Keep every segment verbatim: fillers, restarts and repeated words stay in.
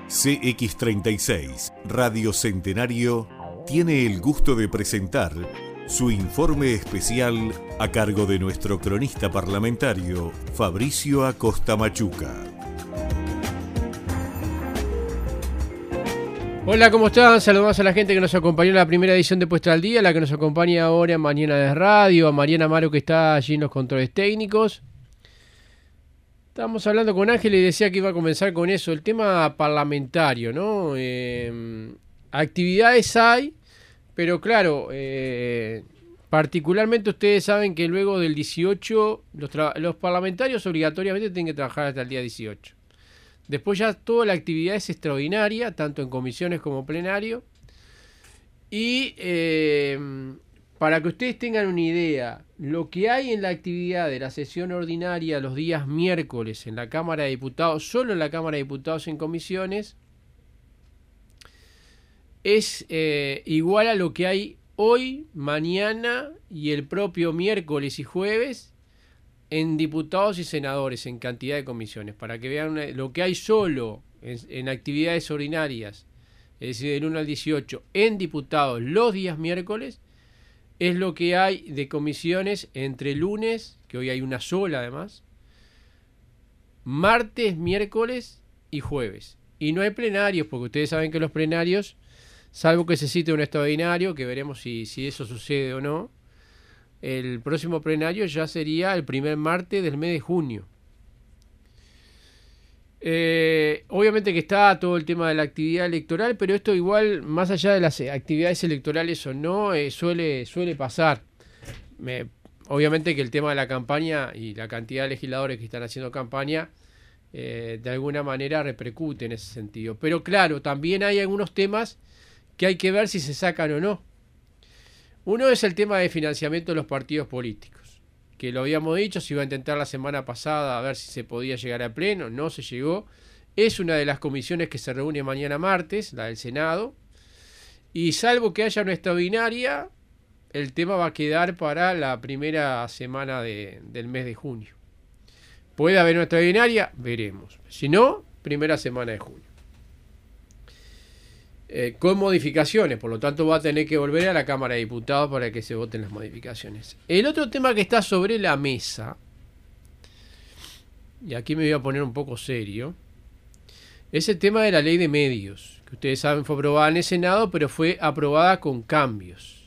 C X treinta y seis, Radio Centenario, tiene el gusto de presentar su informe especial a cargo de nuestro cronista parlamentario, Fabricio Acosta Machuca. Hola, ¿cómo están? Saludamos a la gente que nos acompañó en la primera edición de Puesta al Día, la que nos acompaña ahora en Mañana de Radio, a Mariana Amaro, que está allí en los controles técnicos. Estábamos hablando con Ángel y decía que iba a comenzar con eso, el tema parlamentario, ¿no? Eh, actividades hay, pero claro, eh, particularmente ustedes saben que luego del dieciocho, los, los parlamentarios obligatoriamente tienen que trabajar hasta el día dieciocho. Después ya toda la actividad es extraordinaria, tanto en comisiones como plenario. Y eh, para que ustedes tengan una idea, lo que hay en la actividad de la sesión ordinaria los días miércoles en la Cámara de Diputados, solo en la Cámara de Diputados en comisiones, es eh, igual a lo que hay hoy, mañana y el propio miércoles y jueves en diputados y senadores, en cantidad de comisiones, para que vean lo que hay solo en, en actividades ordinarias, es decir, del uno al dieciocho, en diputados los días miércoles, es lo que hay de comisiones entre lunes, que hoy hay una sola además, martes, miércoles y jueves. Y no hay plenarios, porque ustedes saben que los plenarios, salvo que se cite un extraordinario, que veremos si, si eso sucede o no, el próximo plenario ya sería el primer martes del mes de junio. Eh, obviamente que está todo el tema de la actividad electoral, pero esto igual, más allá de las actividades electorales o no, eh, suele, suele pasar. Me, obviamente que el tema de la campaña y la cantidad de legisladores que están haciendo campaña, eh, de alguna manera repercute en ese sentido. Pero claro, también hay algunos temas que hay que ver si se sacan o no. Uno es el tema de financiamiento de los partidos políticos, que lo habíamos dicho, se iba a intentar la semana pasada a ver si se podía llegar a pleno, no se llegó. Es una de las comisiones que se reúne mañana martes, la del Senado, y salvo que haya una extraordinaria, el tema va a quedar para la primera semana de, del mes de junio. ¿Puede haber una extraordinaria? Veremos. Si no, primera semana de junio. Eh, con modificaciones, por lo tanto va a tener que volver a la Cámara de Diputados para que se voten las modificaciones. El otro tema que está sobre la mesa, y aquí me voy a poner un poco serio, es el tema de la ley de medios, que ustedes saben fue aprobada en el Senado, pero fue aprobada con cambios.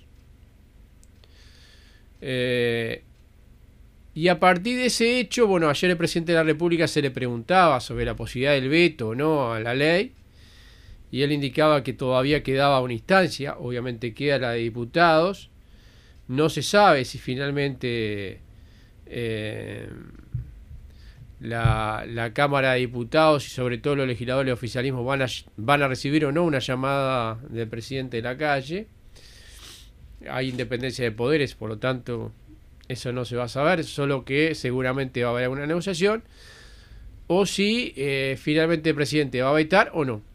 Eh, y a partir de ese hecho, bueno, ayer el presidente de la República se le preguntaba sobre la posibilidad del veto o no a la ley, y él indicaba que todavía quedaba una instancia, obviamente queda la de diputados, no se sabe si finalmente eh, la, la Cámara de Diputados y sobre todo los legisladores del oficialismo van a, van a recibir o no una llamada del presidente de la calle. Hay independencia de poderes, por lo tanto eso no se va a saber, solo que seguramente va a haber una negociación, o si eh, finalmente el presidente va a vetar o no.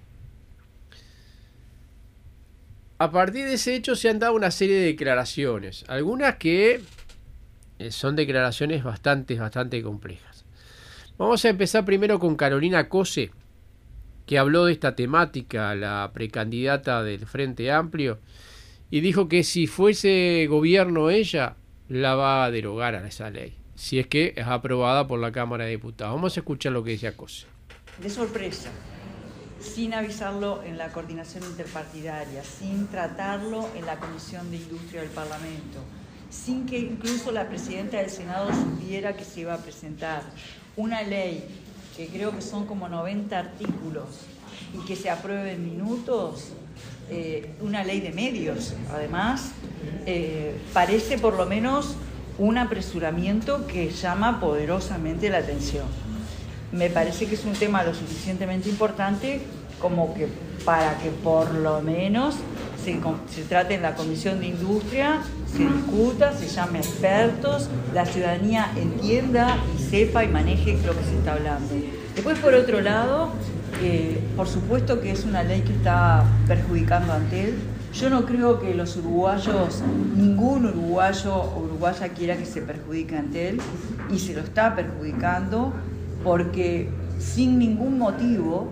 A partir de ese hecho se han dado una serie de declaraciones, algunas que son declaraciones bastante, bastante complejas. Vamos a empezar primero con Carolina Cose, que habló de esta temática, la precandidata del Frente Amplio, y dijo que si fuese gobierno ella, la va a derogar a esa ley, si es que es aprobada por la Cámara de Diputados. Vamos a escuchar lo que decía Cose. De sorpresa, sin avisarlo en la coordinación interpartidaria, sin tratarlo en la Comisión de Industria del Parlamento, sin que incluso la presidenta del Senado supiera que se iba a presentar una ley que creo que son como noventa artículos y que se apruebe en minutos, eh, una ley de medios, además, eh, parece por lo menos un apresuramiento que llama poderosamente la atención. Me parece que es un tema lo suficientemente importante como que para que por lo menos se, se trate en la Comisión de Industria, se discuta, se llame a expertos, la ciudadanía entienda y sepa y maneje lo que se está hablando. Después, por otro lado, eh, por supuesto que es una ley que está perjudicando a Antel. Yo no creo que los uruguayos, ningún uruguayo o uruguaya quiera que se perjudique a Antel, y se lo está perjudicando porque sin ningún motivo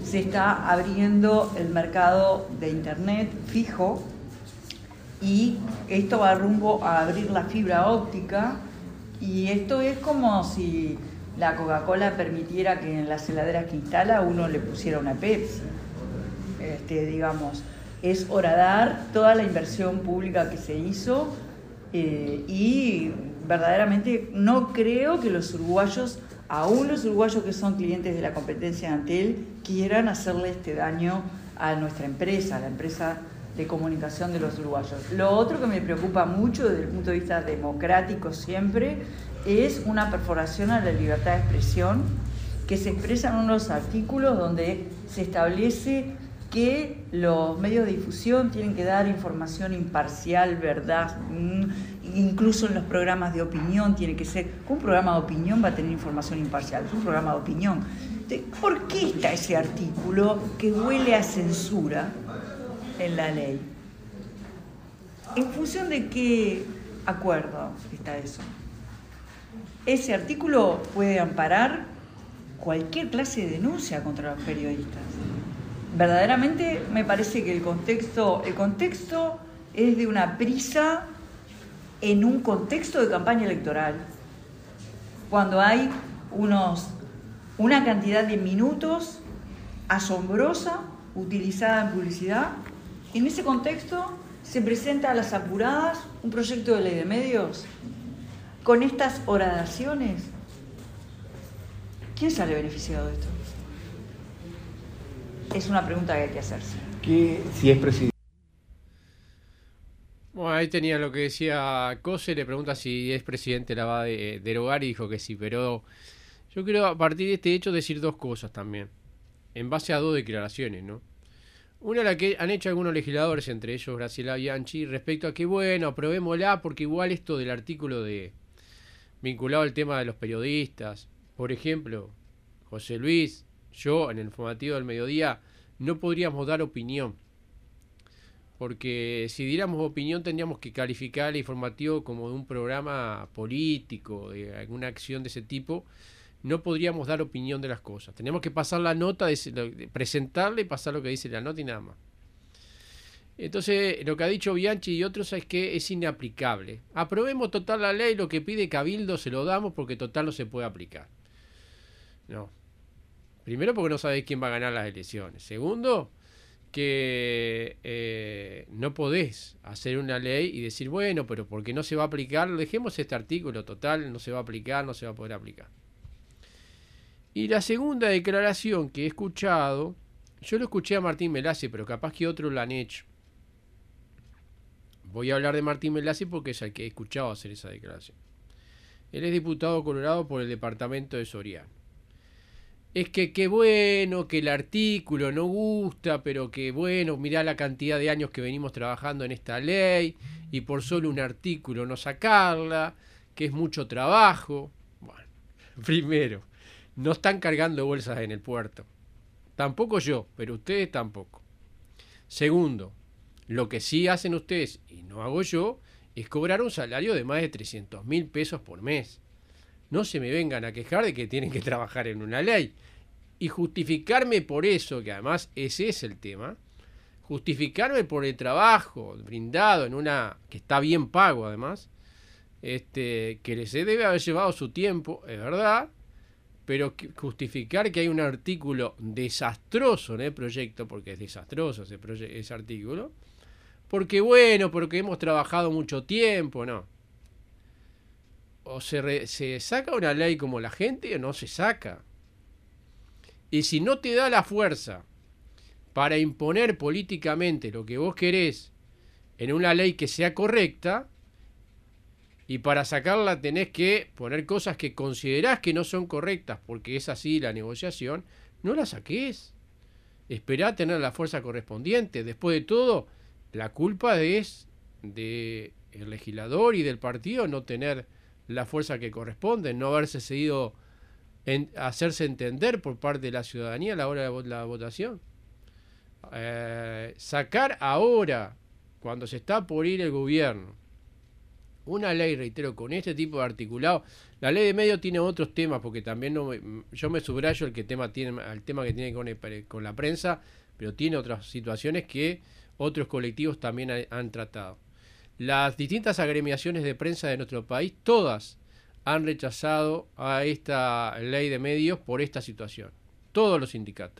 se está abriendo el mercado de internet fijo y esto va rumbo a abrir la fibra óptica, y esto es como si la Coca-Cola permitiera que en las heladeras que instala uno le pusiera una Pepsi. Este, digamos, es horadar toda la inversión pública que se hizo, eh, y verdaderamente no creo que los uruguayos, aún los uruguayos que son clientes de la competencia de Antel, quieran hacerle este daño a nuestra empresa, a la empresa de comunicación de los uruguayos. Lo otro que me preocupa mucho desde el punto de vista democrático siempre es una perforación a la libertad de expresión que se expresa en unos artículos donde se establece que los medios de difusión tienen que dar información imparcial, verdad, incluso en los programas de opinión tiene que ser, un programa de opinión va a tener información imparcial, es un programa de opinión. ¿Por qué está ese artículo que huele a censura en la ley? ¿En función de qué acuerdo está eso? Ese artículo puede amparar cualquier clase de denuncia contra los periodistas. Verdaderamente me parece que el contexto, el contexto es de una prisa en un contexto de campaña electoral, cuando hay unos, una cantidad de minutos asombrosa utilizada en publicidad. En ese contexto se presenta a las apuradas un proyecto de ley de medios con estas horadaciones. ¿Quién sale beneficiado de esto? Es una pregunta que hay que hacerse. Que si es presidente. Bueno, ahí tenía lo que decía Cose, le pregunta si es presidente la va a de, derogar y dijo que sí, pero yo quiero a partir de este hecho decir dos cosas también, en base a dos declaraciones, ¿no? Una, la que han hecho algunos legisladores, entre ellos Graciela Bianchi, respecto a que, bueno, aprobémosla porque igual esto del artículo de vinculado al tema de los periodistas, por ejemplo, José Luis, yo en el informativo del mediodía no podríamos dar opinión, porque si diéramos opinión tendríamos que calificar el informativo como de un programa político, de alguna acción de ese tipo. No podríamos dar opinión de las cosas. Tenemos que pasar la nota, de, de presentarle y pasar lo que dice la nota y nada más. Entonces, lo que ha dicho Bianchi y otros es que es inaplicable. Aprobemos total la ley, lo que pide Cabildo se lo damos porque total no se puede aplicar. No. Primero porque no sabéis quién va a ganar las elecciones. Segundo, que eh, no podés hacer una ley y decir, bueno, pero porque no se va a aplicar, dejemos este artículo, total, no se va a aplicar, no se va a poder aplicar. Y la segunda declaración que he escuchado, yo lo escuché a Martín Melassi, pero capaz que otros lo han hecho. Voy a hablar de Martín Melassi porque es el que he escuchado hacer esa declaración. Él es diputado colorado por el departamento de Soriano. Es que qué bueno, que el artículo no gusta, pero que bueno, mirá la cantidad de años que venimos trabajando en esta ley y por solo un artículo no sacarla, que es mucho trabajo. Bueno, primero, no están cargando bolsas en el puerto. Tampoco yo, pero ustedes tampoco. Segundo, lo que sí hacen ustedes, y no hago yo, es cobrar un salario de más de trescientos mil pesos por mes. No se me vengan a quejar de que tienen que trabajar en una ley. Y justificarme por eso, que además ese es el tema, justificarme por el trabajo brindado en una que está bien pago además, este, que les debe haber llevado su tiempo, es verdad, pero justificar que hay un artículo desastroso en el proyecto, porque es desastroso ese, proye- ese artículo, porque bueno, porque hemos trabajado mucho tiempo, no. O se, re, se saca una ley como la gente o no se saca. Y si no te da la fuerza para imponer políticamente lo que vos querés en una ley que sea correcta, y para sacarla tenés que poner cosas que considerás que no son correctas, porque es así la negociación, no la saques. Esperá tener la fuerza correspondiente. Después de todo, la culpa es del legislador y del partido no tener la fuerza que corresponde, no haberse seguido en hacerse entender por parte de la ciudadanía a la hora de la votación. Eh, sacar ahora, cuando se está por ir el gobierno, una ley, reitero, con este tipo de articulado, La ley de medios tiene otros temas, porque también no me, yo me subrayo el que tema tiene, el tema que tiene con, el, con la prensa, pero tiene otras situaciones que otros colectivos también ha, han tratado. Las distintas agremiaciones de prensa de nuestro país, todas han rechazado a esta ley de medios por esta situación. Todos los sindicatos.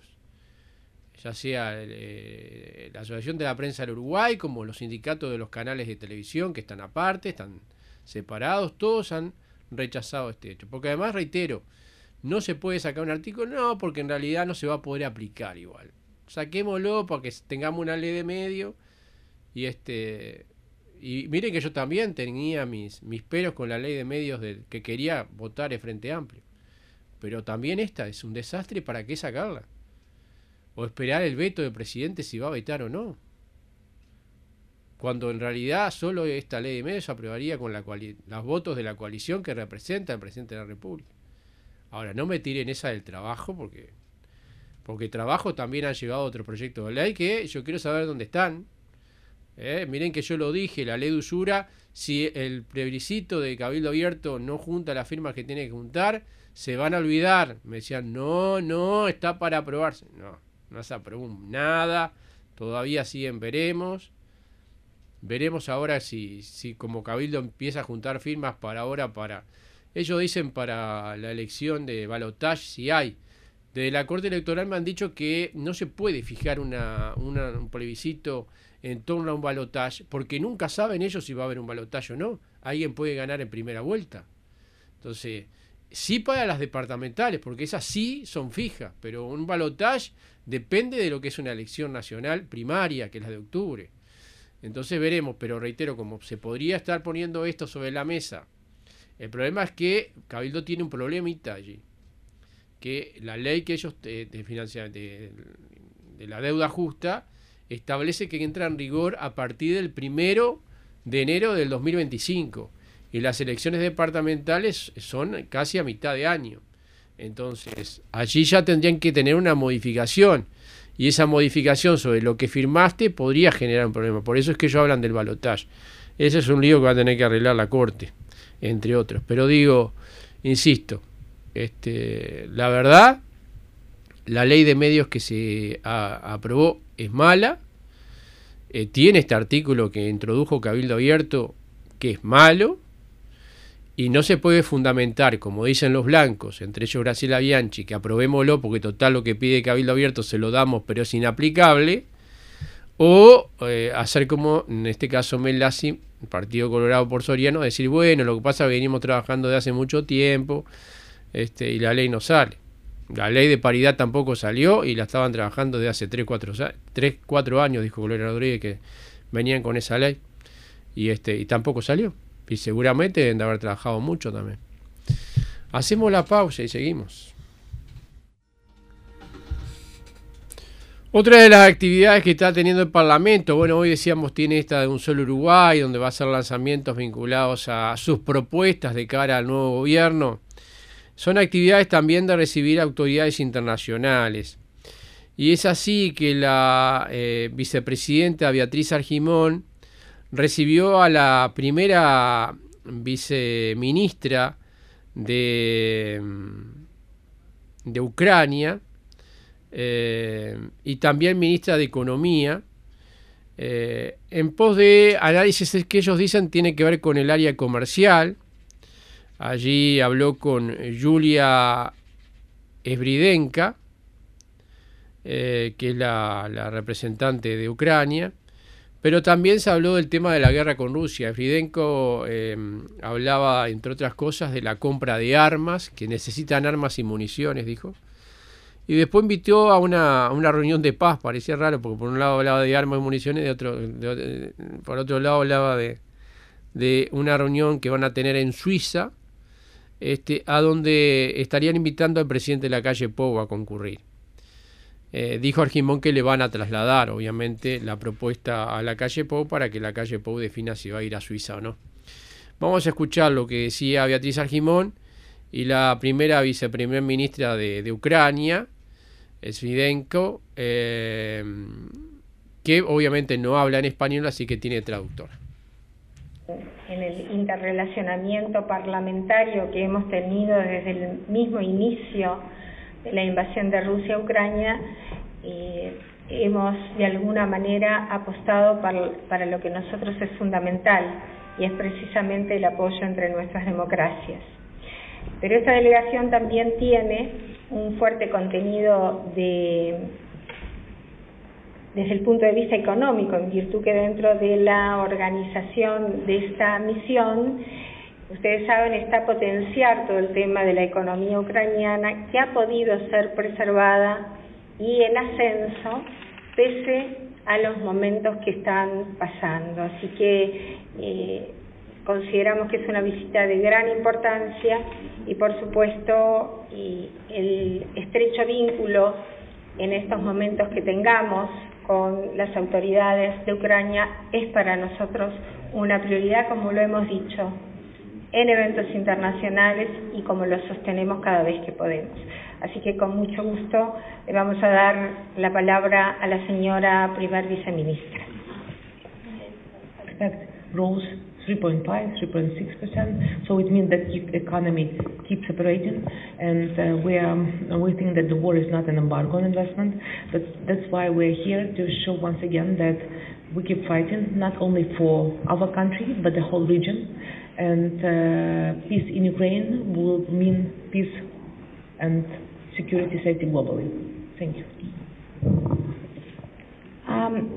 Ya sea eh, la Asociación de la Prensa del Uruguay, como los sindicatos de los canales de televisión, que están aparte, están separados, todos han rechazado este hecho. Porque además, reitero, no se puede sacar un artículo, no, porque en realidad no se va a poder aplicar igual. Saquémoslo para que tengamos una ley de medio. Y este y miren que yo también tenía mis, mis peros con la ley de medios de, que quería votar el Frente Amplio. Pero también esta es un desastre, ¿para qué sacarla? O esperar el veto del presidente si va a vetar o no. Cuando en realidad solo esta ley de medios se aprobaría con la los votos de la coalición que representa al presidente de la República. Ahora, no me tiren esa del trabajo, porque porque trabajo también han llegado otros proyectos de ley que yo quiero saber dónde están. Eh, miren que yo lo dije, la ley de usura, si el plebiscito de Cabildo Abierto no junta las firmas que tiene que juntar, se van a olvidar. Me decían, no, no, está para aprobarse. No, no se aprobó nada, todavía siguen veremos. Veremos ahora si, si como Cabildo empieza a juntar firmas para ahora, para... Ellos dicen para la elección de balotaje, si hay. De la Corte Electoral me han dicho que no se puede fijar una, una, un plebiscito en torno a un balotaje, porque nunca saben ellos si va a haber un balotaje o no. Alguien puede ganar en primera vuelta. Entonces, sí para las departamentales, porque esas sí son fijas, pero un balotaje depende de lo que es una elección nacional primaria, que es la de octubre. Entonces veremos, pero reitero, como se podría estar poniendo esto sobre la mesa. El problema es que Cabildo tiene un problemita allí, que la ley que ellos de, de, financia, de, de la deuda justa establece que entra en rigor a partir del primero de enero del dos mil veinticinco y las elecciones departamentales son casi a mitad de año. Entonces allí ya tendrían que tener una modificación, y esa modificación sobre lo que firmaste podría generar un problema. Por eso es que ellos hablan del balotaje. Ese es un lío que va a tener que arreglar la Corte, entre otros. Pero digo, insisto, este, la verdad, la ley de medios que se a, aprobó es mala. Eh, tiene este artículo que introdujo Cabildo Abierto, que es malo, y no se puede fundamentar, como dicen los blancos, entre ellos Graciela Bianchi, que aprobémoslo porque total lo que pide Cabildo Abierto se lo damos, pero es inaplicable, o eh, hacer como en este caso Melasi, Partido Colorado por Soriano, decir, bueno, lo que pasa es que venimos trabajando de hace mucho tiempo, este, y la ley no sale. La ley de paridad tampoco salió y la estaban trabajando desde hace tres, cuatro años, dijo Gloria Rodríguez, que venían con esa ley, y este y tampoco salió. Y seguramente deben de haber trabajado mucho también. Hacemos la pausa y seguimos. Otra de las actividades que está teniendo el Parlamento, bueno, hoy decíamos tiene esta de Un Solo Uruguay, donde va a hacer lanzamientos vinculados a sus propuestas de cara al nuevo gobierno. Son actividades también de recibir autoridades internacionales. Y es así que la eh, vicepresidenta Beatriz Argimón recibió a la primera viceministra de, de Ucrania eh, y también ministra de Economía, eh, en pos de análisis que ellos dicen tiene que ver con el área comercial. Allí habló con Yulia Sviridenko, eh, que es la, la representante de Ucrania. Pero también se habló del tema de la guerra con Rusia. Sviridenko eh, hablaba, entre otras cosas, de la compra de armas, que necesitan armas y municiones, dijo. Y después invitó a una, a una reunión de paz, parecía raro, porque por un lado hablaba de armas y municiones, de otro, de, de, por otro lado hablaba de, de una reunión que van a tener en Suiza, este, a donde estarían invitando al presidente de la calle Pou a concurrir. Eh, dijo Argimón que le van a trasladar, obviamente, la propuesta a la calle Pou para que la calle Pou defina si va a ir a Suiza o no. Vamos a escuchar lo que decía Beatriz Argimón y la primera viceprimer ministra de, de Ucrania, Sviridenko, eh, que obviamente no habla en español, así que tiene traductor. En el interrelacionamiento parlamentario que hemos tenido desde el mismo inicio de la invasión de Rusia a Ucrania, eh, hemos de alguna manera apostado para, para lo que nosotros es fundamental, y es precisamente el apoyo entre nuestras democracias. Pero esta delegación también tiene un fuerte contenido de, desde el punto de vista económico, en virtud que dentro de la organización de esta misión, ustedes saben, está potenciar todo el tema de la economía ucraniana, que ha podido ser preservada y en ascenso pese a los momentos que están pasando. Así que eh, consideramos que es una visita de gran importancia y, por supuesto, y el estrecho vínculo en estos momentos que tengamos con las autoridades de Ucrania es para nosotros una prioridad, como lo hemos dicho en eventos internacionales y como lo sostenemos cada vez que podemos. Así que con mucho gusto le vamos a dar la palabra a la señora primer viceministra. Rose three point five, three point six percent, so it means that the economy keeps operating, and uh, we are, we think that the war is not an embargo on investment, but that's why we're here to show once again that we keep fighting not only for our country but the whole region, and uh, peace in Ukraine will mean peace and security safety globally. Thank you. Um,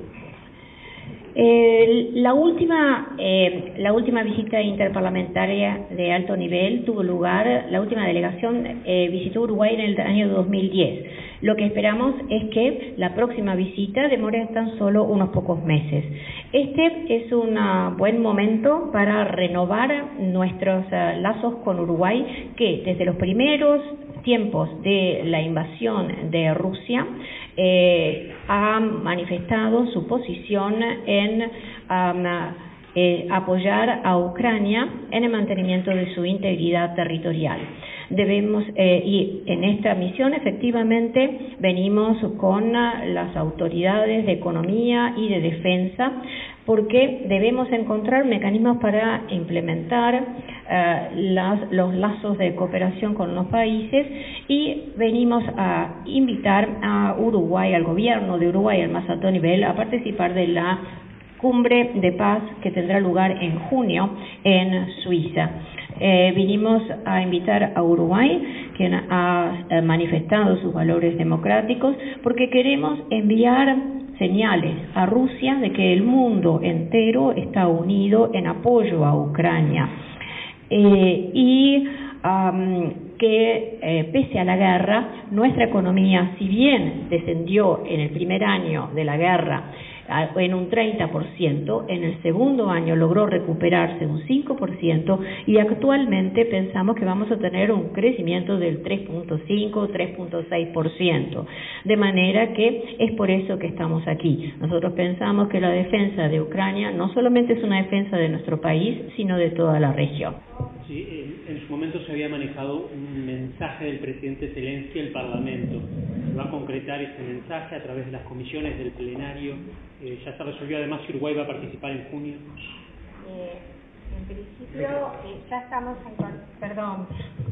eh, la última eh, la última visita interparlamentaria de alto nivel tuvo lugar, la última delegación eh, visitó Uruguay en el año dos mil diez. Lo que esperamos es que la próxima visita demore tan solo unos pocos meses. Este es un uh, buen momento para renovar nuestros uh, lazos con Uruguay, que desde los primeros tiempos de la invasión de Rusia eh, ha manifestado su posición en um, eh, apoyar a Ucrania en el mantenimiento de su integridad territorial. Debemos eh, y en esta misión efectivamente venimos con las autoridades de economía y de defensa, porque debemos encontrar mecanismos para implementar eh, las, los lazos de cooperación con los países, y venimos a invitar a Uruguay, al gobierno de Uruguay al más alto nivel, a participar de la cumbre de paz que tendrá lugar en junio en Suiza. Eh, vinimos a invitar a Uruguay, quien ha eh, manifestado sus valores democráticos, porque queremos enviar señales a Rusia de que el mundo entero está unido en apoyo a Ucrania eh, y um, que eh, pese a la guerra, nuestra economía, si bien descendió en el primer año de la guerra en un treinta por ciento, en el segundo año logró recuperarse un cinco por ciento, y actualmente pensamos que vamos a tener un crecimiento del tres punto cinco, tres punto seis por ciento. De manera que es por eso que estamos aquí. Nosotros pensamos que la defensa de Ucrania no solamente es una defensa de nuestro país, sino de toda la región. Sí, en, en su momento se había manejado un mensaje del presidente Zelensky al Parlamento. ¿Se va a concretar ese mensaje a través de las comisiones del plenario? Eh, ¿Ya se resolvió además si Uruguay va a participar en junio? Eh, en principio eh, ya estamos en, perdón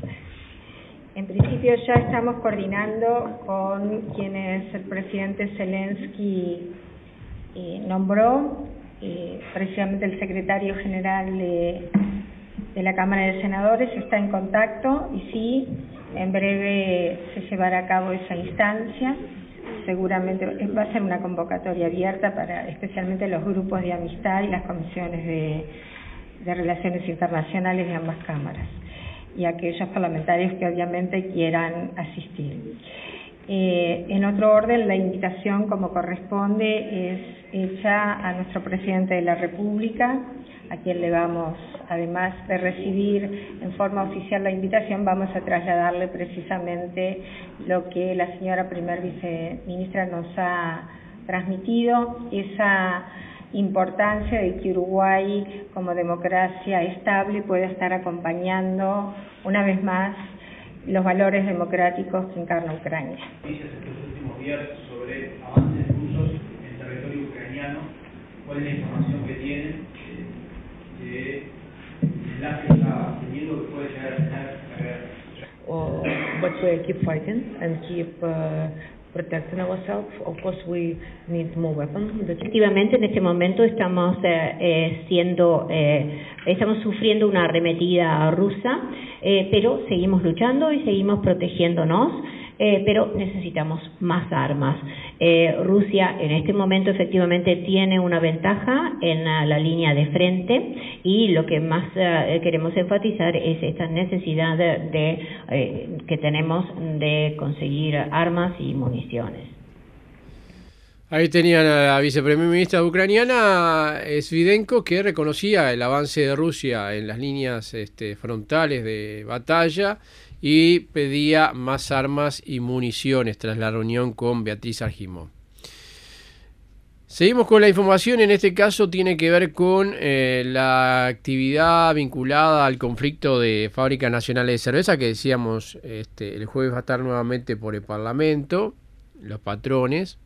en principio ya estamos coordinando con quienes el presidente Zelensky eh, nombró, eh, precisamente el secretario general de, de la Cámara de Senadores está en contacto, y sí, en breve se llevará a cabo esa instancia. Seguramente va a ser una convocatoria abierta para especialmente los grupos de amistad y las comisiones de, de relaciones internacionales de ambas cámaras, y aquellos parlamentarios que obviamente quieran asistir. Eh, en otro orden, la invitación, como corresponde, es hecha a nuestro presidente de la República, a quien le vamos, además de recibir en forma oficial la invitación, vamos a trasladarle precisamente lo que la señora primer viceministra nos ha transmitido, esa importancia de que Uruguay, como democracia estable, pueda estar acompañando una vez más los valores democráticos que encarna Ucrania. Noticias estos últimos días sobre avances rusos en territorio ucraniano. ¿Cuál es la información que tienen de uh, keep fighting and keep uh, protecting ourselves. Of course, we need more weapons. Efectivamente, en este momento estamos eh, eh, siendo, eh, estamos sufriendo una arremetida rusa, eh, pero seguimos luchando y seguimos protegiéndonos. Eh, pero necesitamos más armas. Eh, Rusia en este momento efectivamente tiene una ventaja en la, la línea de frente y lo que más eh, queremos enfatizar es esta necesidad de, de eh, que tenemos de conseguir armas y municiones. Ahí tenían a la viceprimer ministra ucraniana Svidenko, que reconocía el avance de Rusia en las líneas este, frontales de batalla y pedía más armas y municiones tras la reunión con Beatriz Argimón. Seguimos con la información, en este caso tiene que ver con eh, la actividad vinculada al conflicto de Fábricas Nacionales de Cerveza, que decíamos este, el jueves va a estar nuevamente por el Parlamento, los patrones.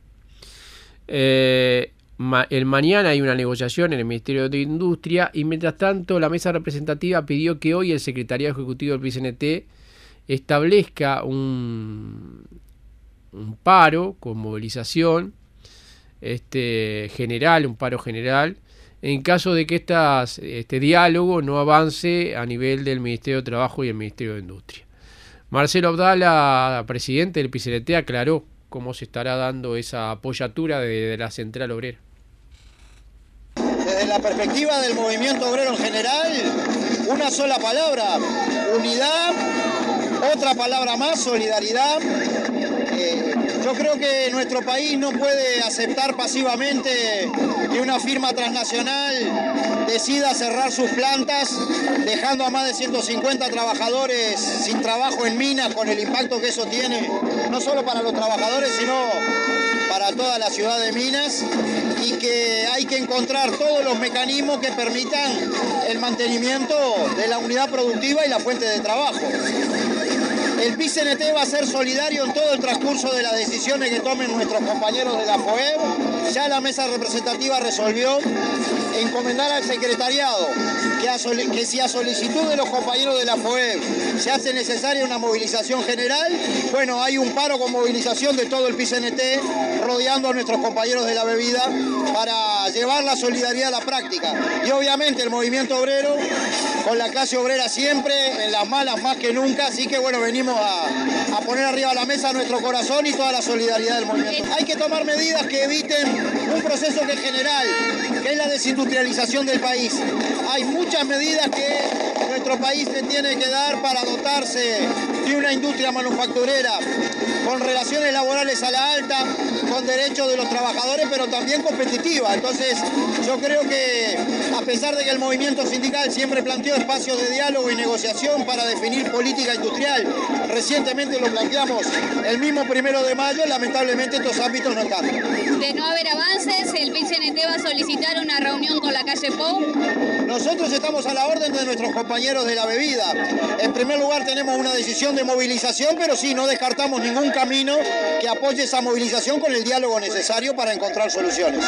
Eh, ma el mañana hay una negociación en el Ministerio de Industria y mientras tanto la mesa representativa pidió que hoy el secretariado ejecutivo del P I C N T establezca un, un paro con movilización este, general, un paro general, en caso de que estas, este diálogo no avance a nivel del Ministerio de Trabajo y el Ministerio de Industria. Marcelo Abdala, presidente del P I C N T, aclaró cómo se estará dando esa apoyatura de, de la Central Obrera. Desde la perspectiva del movimiento obrero en general, una sola palabra, unidad, otra palabra más, solidaridad. Eh, yo creo que nuestro país no puede aceptar pasivamente que una firma transnacional decida cerrar sus plantas, dejando a más de ciento cincuenta trabajadores sin trabajo en minas, con el impacto que eso tiene, no solo para los trabajadores, sino para toda la ciudad de Minas, y que hay que encontrar todos los mecanismos que permitan el mantenimiento de la unidad productiva y la fuente de trabajo. El P I C N T va a ser solidario en todo el transcurso de las decisiones que tomen nuestros compañeros de la FOEB. Ya la mesa representativa resolvió encomendar al secretariado que, a que si a solicitud de los compañeros de la FOEB se hace necesaria una movilización general, bueno, hay un paro con movilización de todo el P I C N T rodeando a nuestros compañeros de la bebida para llevar la solidaridad a la práctica. Y obviamente el movimiento obrero con la clase obrera siempre, en las malas más que nunca, así que bueno, venimos a, a poner arriba de la mesa nuestro corazón y toda la solidaridad del movimiento. Hay que tomar medidas que eviten un proceso que es general, que es la desindustrialización del país. Hay muchas medidas que nuestro país se tiene que dar para dotarse de una industria manufacturera con relaciones laborales a la alta, con derechos de los trabajadores, pero también competitiva. Entonces, yo creo que a pesar de que el movimiento sindical siempre planteó espacios de diálogo y negociación para definir política industrial, recientemente lo planteamos el mismo primero de mayo, lamentablemente estos ámbitos no están. De no haber avances, el P I C N T va a solicitar una reunión con la calle Pou. Nosotros estamos a la orden de nuestros compañeros de la bebida. En primer lugar tenemos una decisión de movilización, pero sí, no descartamos ningún camino que apoye esa movilización con el diálogo necesario para encontrar soluciones.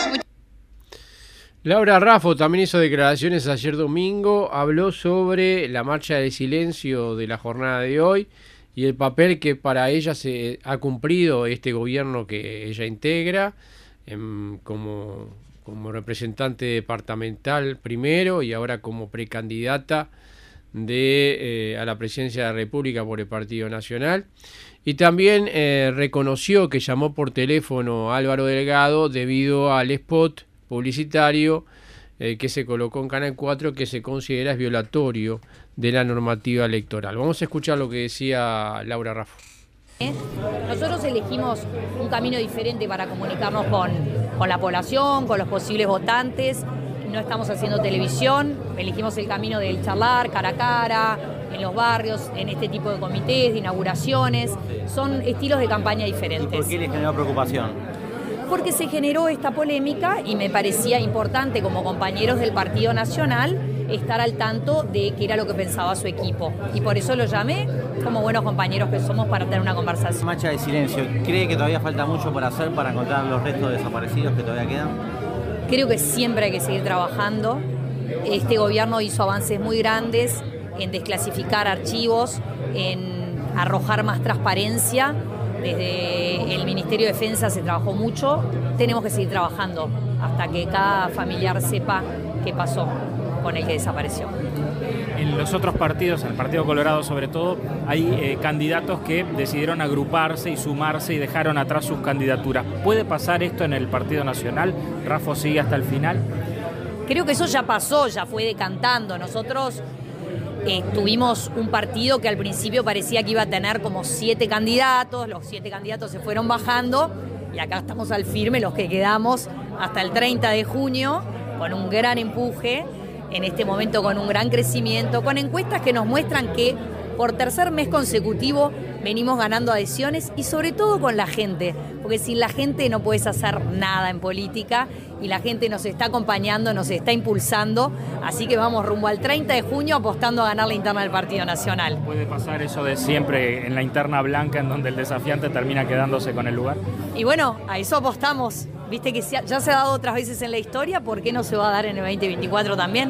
Laura Raffo también hizo declaraciones ayer domingo, habló sobre la marcha de silencio de la jornada de hoy y el papel que para ella se ha cumplido este gobierno que ella integra en, como, como representante departamental primero y ahora como precandidata de, eh, a la presidencia de la República por el Partido Nacional. Y también eh, reconoció que llamó por teléfono a Álvaro Delgado debido al spot publicitario eh, que se colocó en Canal cuatro, que se considera es violatorio de la normativa electoral. Vamos a escuchar lo que decía Laura Raffo. Nosotros elegimos un camino diferente para comunicarnos con, con la población, con los posibles votantes. No estamos haciendo televisión, elegimos el camino del charlar cara a cara, en los barrios, en este tipo de comités, de inauguraciones. Son estilos de campaña diferentes. ¿Y por qué les generó preocupación? Porque se generó esta polémica y me parecía importante como compañeros del Partido Nacional estar al tanto de qué era lo que pensaba su equipo. Y por eso lo llamé, como buenos compañeros que somos, para tener una conversación. Marcha de silencio, ¿cree que todavía falta mucho por hacer para encontrar los restos desaparecidos que todavía quedan? Creo que siempre hay que seguir trabajando. Este gobierno hizo avances muy grandes en desclasificar archivos, en arrojar más transparencia. Desde el Ministerio de Defensa se trabajó mucho, tenemos que seguir trabajando hasta que cada familiar sepa qué pasó con el que desapareció. En los otros partidos, en el Partido Colorado sobre todo, hay eh, candidatos que decidieron agruparse y sumarse y dejaron atrás sus candidaturas. ¿Puede pasar esto en el Partido Nacional? ¿Raffo sigue hasta el final? Creo que eso ya pasó, ya fue decantando. Nosotros eh, tuvimos un partido que al principio parecía que iba a tener como siete candidatos, los siete candidatos se fueron bajando y acá estamos al firme los que quedamos hasta el treinta de junio con un gran empuje. En este momento con un gran crecimiento, con encuestas que nos muestran que por tercer mes consecutivo venimos ganando adhesiones y sobre todo con la gente, porque sin la gente no puedes hacer nada en política y la gente nos está acompañando, nos está impulsando, así que vamos rumbo al treinta de junio apostando a ganar la interna del Partido Nacional. ¿Puede pasar eso de siempre en la interna blanca en donde el desafiante termina quedándose con el lugar? Y bueno, a eso apostamos. Viste que ya se ha dado otras veces en la historia, ¿por qué no se va a dar en el veinte veinticuatro también?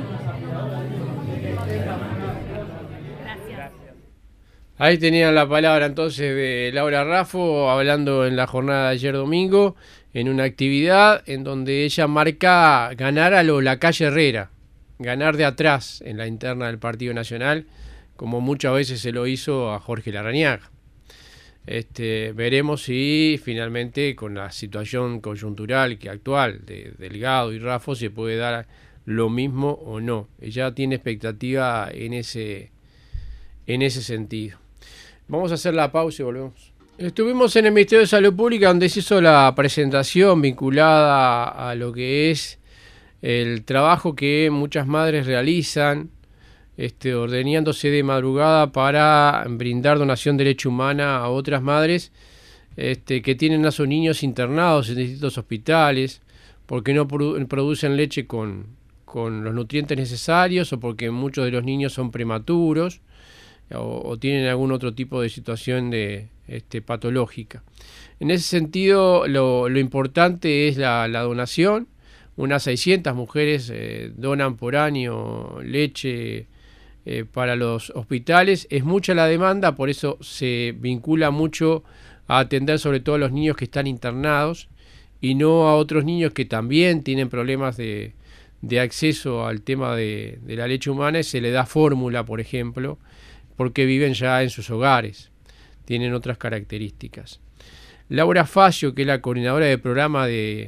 Gracias. Ahí tenían la palabra entonces de Laura Raffo hablando en la jornada de ayer domingo en una actividad en donde ella marca ganar a lo Lacalle Herrera, ganar de atrás en la interna del Partido Nacional, como muchas veces se lo hizo a Jorge Larrañaga. Este, veremos si finalmente con la situación coyuntural que actual de Delgado y Raffo se puede dar lo mismo o no. Ella tiene expectativa en ese, en ese sentido. Vamos a hacer la pausa y volvemos. Estuvimos en el Ministerio de Salud Pública donde se hizo la presentación vinculada a lo que es el trabajo que muchas madres realizan Este, ordenándose de madrugada para brindar donación de leche humana a otras madres este, que tienen a sus niños internados en distintos hospitales porque no produ- producen leche con, con los nutrientes necesarios o porque muchos de los niños son prematuros o, o tienen algún otro tipo de situación de, este, patológica. En ese sentido, lo, lo importante es la, la donación. Unas seiscientas mujeres eh, donan por año leche Eh, para los hospitales. Es mucha la demanda, por eso se vincula mucho a atender sobre todo a los niños que están internados y no a otros niños que también tienen problemas de, de acceso al tema de, de la leche humana y se le da fórmula, por ejemplo, porque viven ya en sus hogares, tienen otras características. Laura Facio, que es la coordinadora del programa de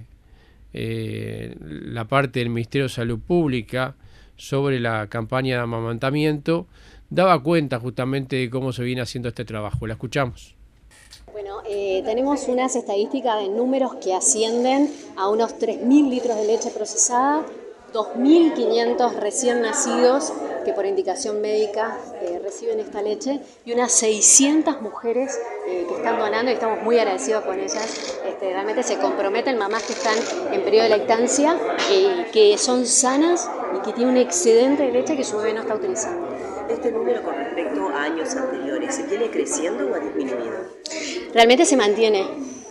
eh, la parte del Ministerio de Salud Pública sobre la campaña de amamantamiento, daba cuenta justamente de cómo se viene haciendo este trabajo. La escuchamos. Bueno, eh, tenemos unas estadísticas de números que ascienden a unos tres mil litros de leche procesada, dos mil quinientos recién nacidos que por indicación médica eh, reciben esta leche y unas seiscientas mujeres eh, que están donando y estamos muy agradecidos con ellas. Este, realmente se comprometen mamás que están en periodo de lactancia, eh, que son sanas y que tienen un excedente de leche que su bebé no está utilizando. Este número con respecto a años anteriores, ¿se viene creciendo o ha disminuido? Realmente se mantiene.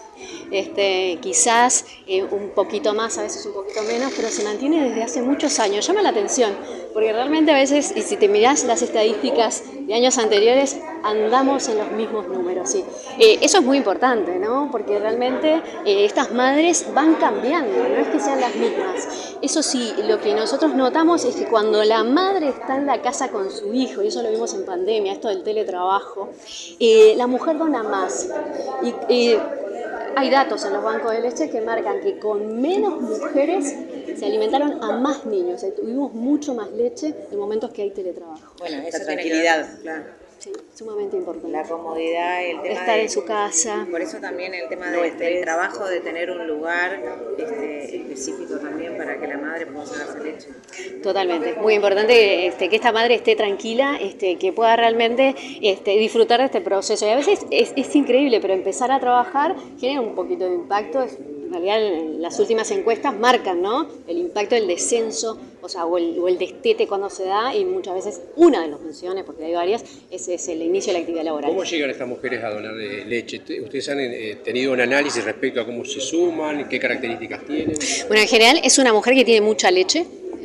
Este, quizás eh, un poquito más, a veces un poquito menos, pero se mantiene desde hace muchos años. Llama la atención, porque realmente a veces, y si te mirás las estadísticas de años anteriores, andamos en los mismos números. ¿Sí? Eh, eso es muy importante, ¿no? Porque realmente eh, estas madres van cambiando, no es que sean las mismas. Eso sí, lo que nosotros notamos es que cuando la madre está en la casa con su hijo, y eso lo vimos en pandemia, esto del teletrabajo, eh, la mujer dona más. Y eh, hay datos en los bancos de leche que marcan que con menos mujeres se alimentaron a más niños, o sea, tuvimos mucho más leche en momentos que hay teletrabajo. Bueno, esa tranquilidad, claro. Sí, sumamente importante. La comodidad, el tema estar de, en su casa. Por eso también el tema de, del trabajo, de tener un lugar este, específico también para que la madre pueda sacarse leche. Totalmente, muy importante este, que esta madre esté tranquila, este, que pueda realmente este, disfrutar de este proceso. Y a veces es, es increíble, pero empezar a trabajar genera un poquito de impacto. Es, en realidad las últimas encuestas marcan, ¿no?, el impacto del descenso, o sea, o el, o el destete cuando se da, y muchas veces una de las funciones, porque hay varias, es, es el inicio de la actividad laboral. ¿Cómo llegan estas mujeres a donar eh, leche? ¿Ustedes han eh, tenido un análisis respecto a cómo se suman, qué características tienen? Bueno, en general es una mujer que tiene mucha leche.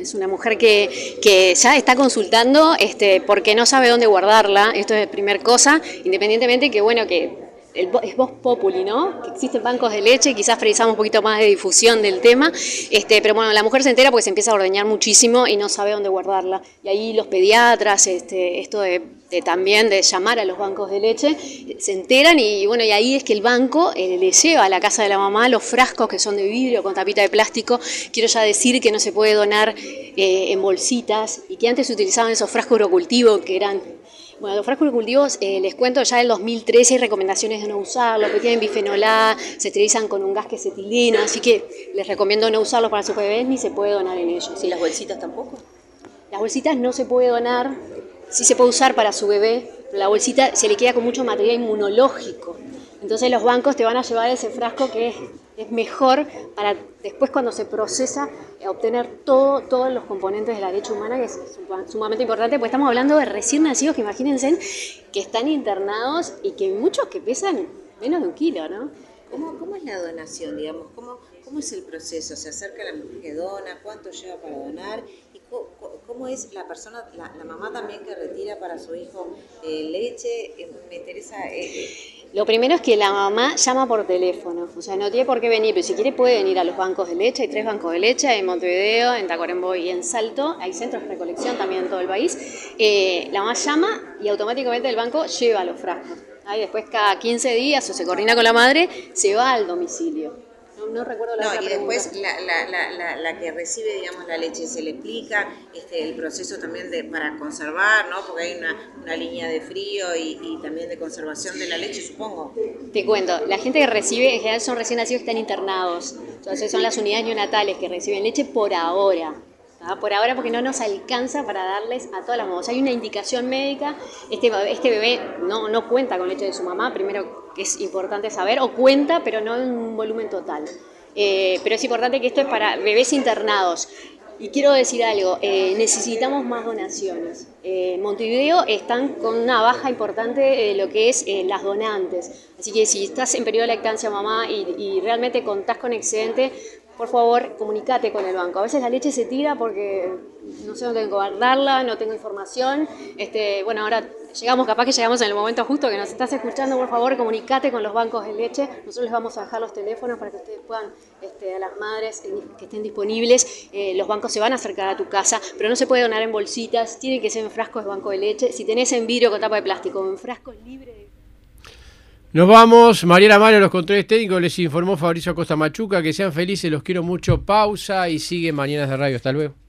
Es una mujer que, que ya está consultando este, porque no sabe dónde guardarla. Esto es la primera cosa, independientemente que, bueno, que el, es voz populi, ¿no? Que existen bancos de leche, quizás precisamos un poquito más de difusión del tema, este, pero bueno, la mujer se entera porque se empieza a ordeñar muchísimo y no sabe dónde guardarla. Y ahí los pediatras, este, esto de, de también de llamar a los bancos de leche, se enteran y bueno, y ahí es que el banco eh, le lleva a la casa de la mamá los frascos que son de vidrio con tapita de plástico. Quiero ya decir que no se puede donar eh, en bolsitas y que antes se utilizaban esos frascos urocultivos que eran... Bueno, los frascos urocultivos, eh, les cuento, ya en el dos mil trece hay recomendaciones de no usarlos, que tienen bifenol A, se esterilizan con un gas que es etileno, así que les recomiendo no usarlos para sus bebés ni se puede donar en ellos. ¿Y las bolsitas tampoco? Las bolsitas no se puede donar, sí se puede usar para su bebé, pero la bolsita se le queda con mucho material inmunológico. Entonces los bancos te van a llevar ese frasco que es, es mejor para después cuando se procesa eh, obtener todo, todos los componentes de la leche humana, que es sumamente importante, porque estamos hablando de recién nacidos que imagínense que están internados y que muchos que pesan menos de un kilo, ¿no? ¿Cómo, cómo es la donación, digamos? ¿Cómo, ¿Cómo es el proceso? ¿Se acerca la mujer que dona? ¿Cuánto lleva para donar? ¿Y cómo, cómo es la persona, la, la mamá también que retira para su hijo eh, leche? Eh, me interesa... Eh, Lo primero es que la mamá llama por teléfono, o sea, no tiene por qué venir, pero si quiere puede venir a los bancos de leche, hay tres bancos de leche, en Montevideo, en Tacuarembó y en Salto, hay centros de recolección también en todo el país. Eh, la mamá llama y automáticamente el banco lleva los frascos. Ahí después cada quince días o se coordina con la madre, se va al domicilio. No, no recuerdo la no, otra y pregunta. después la, la, la, la, la que recibe, digamos, la leche, se le explica este, el proceso también de para conservar, ¿no? Porque hay una, una línea de frío y, y también de conservación de la leche, supongo. Te cuento, la gente que recibe, en general son recién nacidos que están internados. Entonces son las unidades neonatales que reciben leche por ahora. ¿Ah? Por ahora porque no nos alcanza para darles a todas las mamás. Hay una indicación médica, este, este bebé no, no cuenta con leche de su mamá, primero que es importante saber, o cuenta pero no en un volumen total. Eh, pero es importante que esto es para bebés internados. Y quiero decir algo, eh, necesitamos más donaciones. Eh, en Montevideo están con una baja importante de lo que es eh, las donantes. Así que si estás en periodo de lactancia, mamá, y, y realmente contás con excedente, por favor, comunícate con el banco. A veces la leche se tira porque no sé dónde guardarla, no tengo información. Este, bueno, ahora llegamos, capaz que llegamos en el momento justo que nos estás escuchando. Por favor, comunícate con los bancos de leche. Nosotros les vamos a dejar los teléfonos para que ustedes puedan, este, a las madres que estén disponibles. Eh, los bancos se van a acercar a tu casa, pero no se puede donar en bolsitas, tiene que ser en frascos de banco de leche. Si tenés en vidrio con tapa de plástico, en frascos libres de... Nos vamos, Mariana Mario, los controles técnicos, les informó Fabricio Acosta Machuca, que sean felices, los quiero mucho, pausa y sigue Mañanas de Radio, hasta luego.